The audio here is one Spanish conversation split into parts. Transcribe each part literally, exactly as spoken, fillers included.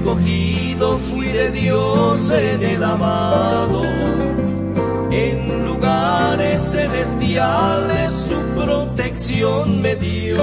escogido fui de Dios en el amado, en lugares celestiales su protección me dio.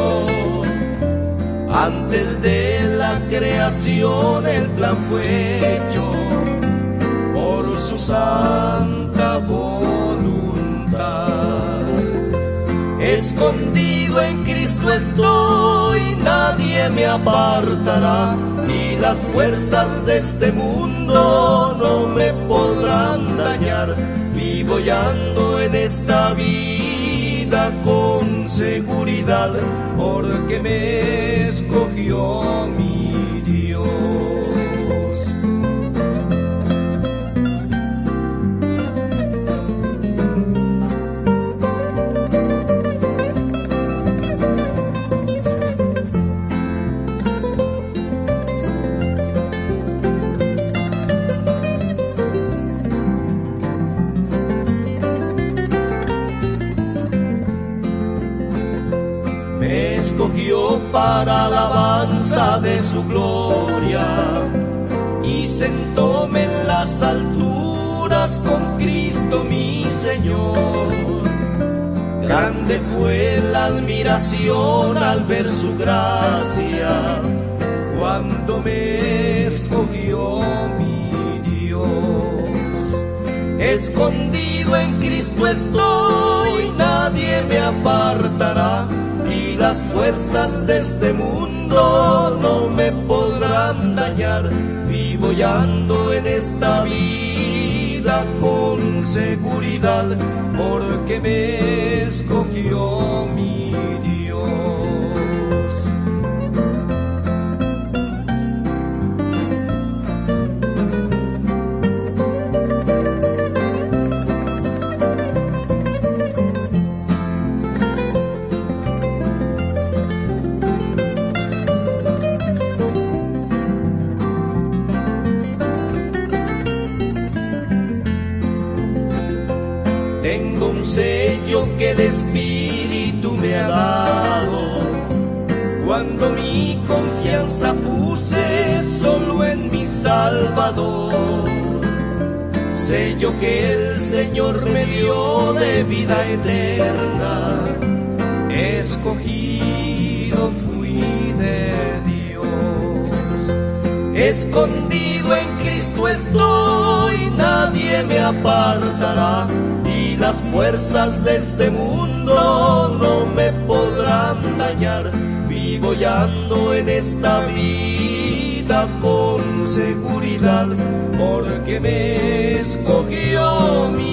Antes de la creación el plan fue hecho por su santa voluntad. Escondido en Cristo estoy, nadie me apartará, y las fuerzas de este mundo no me podrán dañar. Vivo y ando en esta vida con seguridad, porque me escogió mi Dios. Me escogió para alabanza de su gloria y sentóme en las alturas con Cristo mi Señor. Grande fue la admiración al ver su gracia cuando me escogió mi Dios. Escondido en Cristo estoy, nadie me apartará, y las fuerzas de este mundo no me podrán dañar. Vivo y ando en esta vida con seguridad, porque me escogió mi Dios. Tengo un sello que el Espíritu me ha dado, cuando mi confianza puse solo en mi Salvador. Sello que el Señor me dio de vida eterna, escogido fui de Dios. Escondido en Cristo estoy, nadie me apartará, y las fuerzas de este mundo no me podrán dañar. Vivo y ando en esta vida con seguridad, porque me escogió mi